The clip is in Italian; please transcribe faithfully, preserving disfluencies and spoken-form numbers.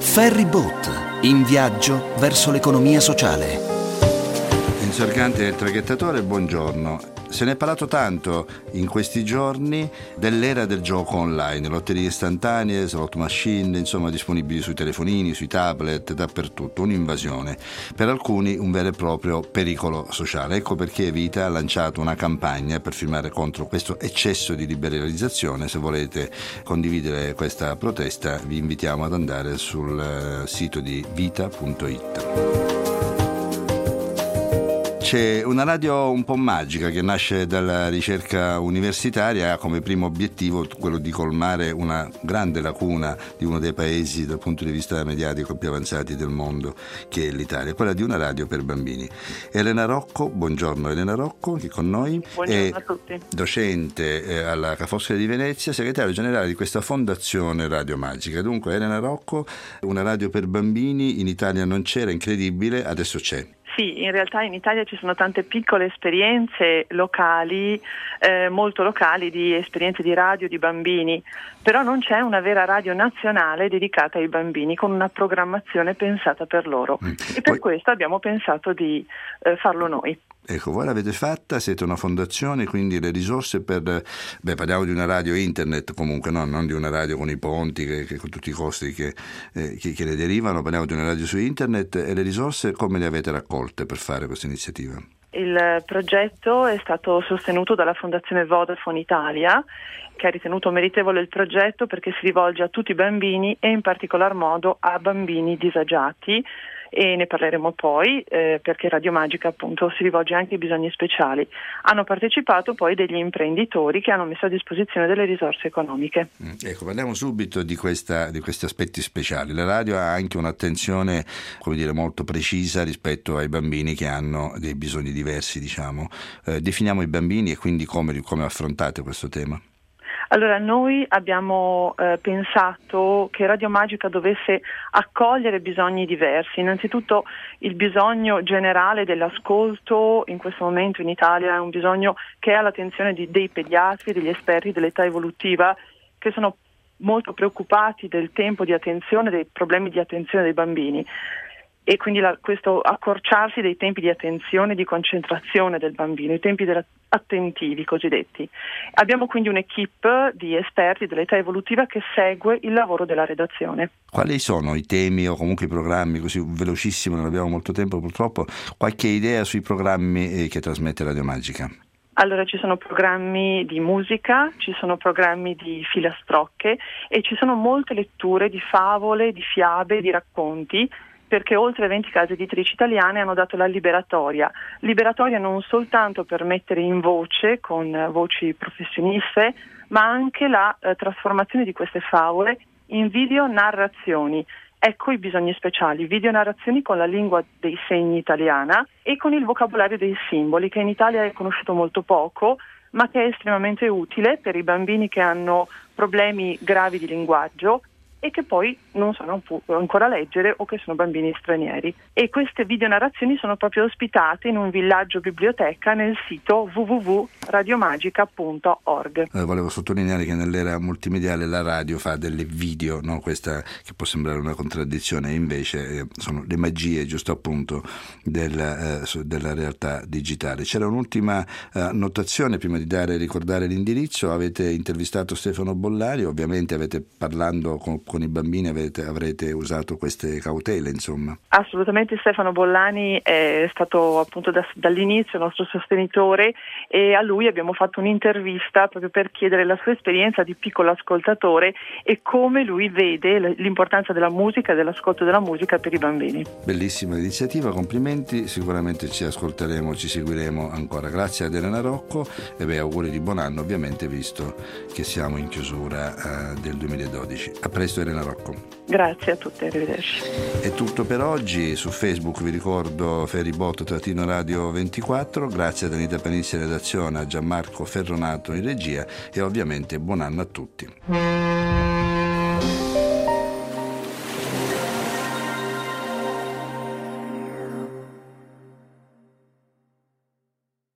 Ferryboat, in viaggio verso l'economia sociale. Insorgante del traghettatore, buongiorno. Se ne è parlato tanto in questi giorni dell'era del gioco online, lotterie istantanee, slot machine, insomma disponibili sui telefonini, sui tablet, dappertutto, un'invasione. Per alcuni un vero e proprio pericolo sociale. Ecco perché Vita ha lanciato una campagna per firmare contro questo eccesso di liberalizzazione. Se volete condividere questa protesta vi invitiamo ad andare sul sito di vita punto it. C'è una radio un po' magica che nasce dalla ricerca universitaria, ha come primo obiettivo quello di colmare una grande lacuna di uno dei paesi dal punto di vista mediatico più avanzati del mondo, che è l'Italia, quella di una radio per bambini. Elena Rocco, buongiorno Elena Rocco, che è con noi, buongiorno a tutti. Docente eh, alla Ca' Foscari di Venezia, segretario generale di questa fondazione Radio Magica. Dunque Elena Rocco, una radio per bambini in Italia non c'era, incredibile, adesso c'è. Sì, in realtà in Italia ci sono tante piccole esperienze locali, eh, molto locali, di esperienze di radio di bambini, però non c'è una vera radio nazionale dedicata ai bambini con una programmazione pensata per loro. Mm. E per Poi... questo abbiamo pensato di eh, farlo noi. Ecco, voi l'avete fatta, siete una fondazione, quindi le risorse per, beh, parliamo di una radio internet comunque, no? Non di una radio con i ponti, che, che con tutti i costi che, eh, che, che ne derivano, parliamo di una radio su internet, e le risorse come le avete raccolte per fare questa iniziativa? Il progetto è stato sostenuto dalla Fondazione Vodafone Italia, che ha ritenuto meritevole il progetto perché si rivolge a tutti i bambini e in particolar modo a bambini disagiati, e ne parleremo poi eh, perché Radio Magica appunto si rivolge anche ai bisogni speciali. Hanno partecipato poi degli imprenditori che hanno messo a disposizione delle risorse economiche. Mm, ecco, parliamo subito di, questa, di questi aspetti speciali. La radio ha anche un'attenzione, come dire, molto precisa rispetto ai bambini che hanno dei bisogni diversi, diciamo. Eh, definiamo i bambini e quindi come, come affrontate questo tema? Allora, noi abbiamo eh, pensato che Radio Magica dovesse accogliere bisogni diversi. Innanzitutto il bisogno generale dell'ascolto in questo momento in Italia è un bisogno che è all'attenzione di, dei pediatri, degli esperti dell'età evolutiva, che sono molto preoccupati del tempo di attenzione, dei problemi di attenzione dei bambini. E quindi la, questo accorciarsi dei tempi di attenzione e di concentrazione del bambino, i tempi della, attentivi cosiddetti. Abbiamo quindi un'equipe di esperti dell'età evolutiva che segue il lavoro della redazione. Quali sono i temi o comunque i programmi, così velocissimo, non abbiamo molto tempo purtroppo, qualche idea sui programmi che trasmette Radio Magica? Allora, ci sono programmi di musica, ci sono programmi di filastrocche e ci sono molte letture di favole, di fiabe, di racconti, perché oltre venti case editrici italiane hanno dato la liberatoria. Liberatoria non soltanto per mettere in voce, con voci professioniste, ma anche la eh, trasformazione di queste favole in videonarrazioni. Ecco i bisogni speciali, videonarrazioni con la lingua dei segni italiana e con il vocabolario dei simboli, che in Italia è conosciuto molto poco, ma che è estremamente utile per i bambini che hanno problemi gravi di linguaggio e che poi non sanno ancora leggere o che sono bambini stranieri. E queste videonarrazioni sono proprio ospitate in un villaggio biblioteca nel sito w w w punto radiomagica punto org. Eh, volevo sottolineare che nell'era multimediale la radio fa delle video, no? Questa che può sembrare una contraddizione, invece eh, sono le magie, giusto appunto, del, eh, della realtà digitale. C'era un'ultima eh, notazione prima di dare ricordare l'indirizzo. Avete intervistato Stefano Bollari, ovviamente avete parlando con con i bambini avete, avrete usato queste cautele, insomma. Assolutamente, Stefano Bollani è stato appunto da, dall'inizio il nostro sostenitore e a lui abbiamo fatto un'intervista proprio per chiedere la sua esperienza di piccolo ascoltatore e come lui vede l'importanza della musica e dell'ascolto della musica per i bambini. Bellissima iniziativa, complimenti, sicuramente ci ascolteremo, ci seguiremo ancora. Grazie ad Elena Rocco e beh, auguri di buon anno ovviamente, visto che siamo in chiusura uh, del duemiladodici. A presto Elena Rocco. Grazie a tutti, arrivederci. È tutto per oggi. Su Facebook vi ricordo Ferryboat-Radio ventiquattro. Grazie ad Anita Panizzi in redazione, a Gianmarco Ferronato in regia e ovviamente buon anno a tutti.